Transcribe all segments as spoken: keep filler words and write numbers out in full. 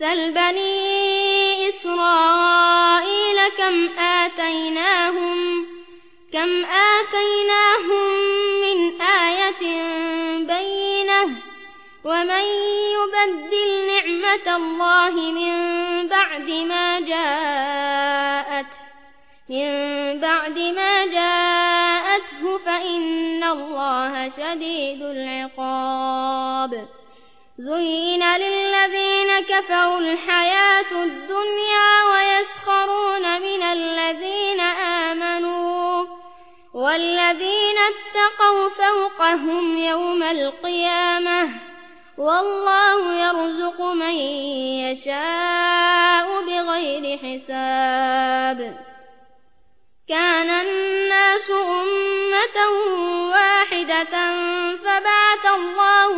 سل بني إسرائيل كم آتيناهم كم آتيناهم من آية بينة ومن يبدل نعمة الله من بعد ما جاءت من بعد ما جاءته فإن الله شديد العقاب زين للذين كفروا الحياة الدنيا ويسخرون من الذين آمنوا والذين اتقوا فوقهم يوم القيامة والله يرزق من يشاء بغير حساب كان الناس أمة واحدة فبعث الله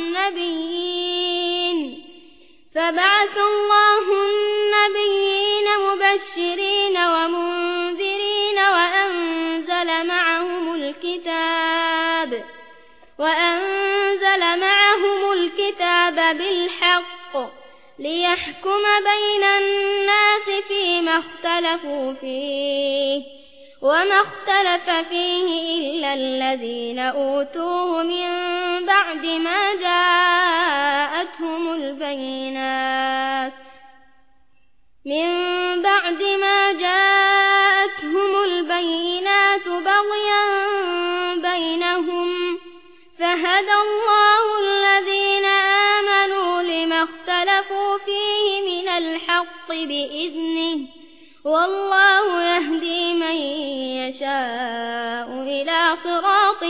النبيين فبعث الله النبيين مبشرين ومنذرين وأنزل معهم الكتاب وأنزل معهم الكتاب بالحق ليحكم بين الناس فيما اختلفوا فيه وما اختلف فيه إلا الذين أوتوه من بعد ما جاءتهم البينات من بعد ما جاءتهم البينات بغيا بينهم فهدى الله الذين آمنوا لما اختلفوا فيه من الحق بإذنه والله يهدي من يشاء إلى صراط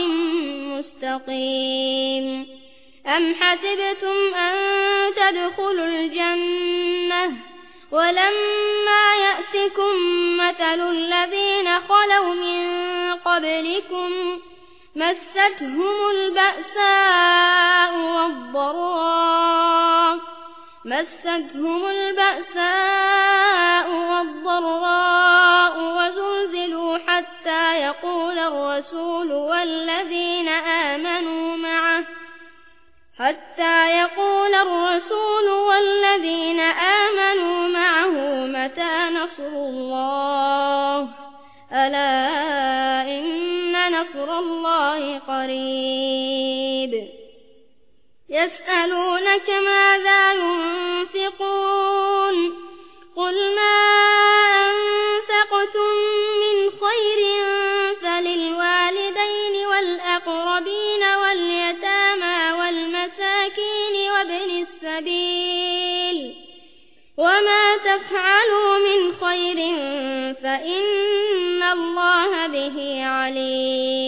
مستقيم أم حسبتم أن تدخلوا الجنة ولما يأتكم مثل الذين خلوا من قبلكم مستهم البأساء والضراء مستهم البأساء والضراء وزلزلوا حتى يقول الرسول والذين آمنوا معه حتى يقول الرسول والذين آمنوا معه متى نصر الله ألا إن نصر الله قريب يسألونك ماذا ينفقون قل ما أنفقتم من خير فللوالدين والأقربين واليتامى والمساكين وابن السبيل وما تفعلوا من خير فإن الله به عليم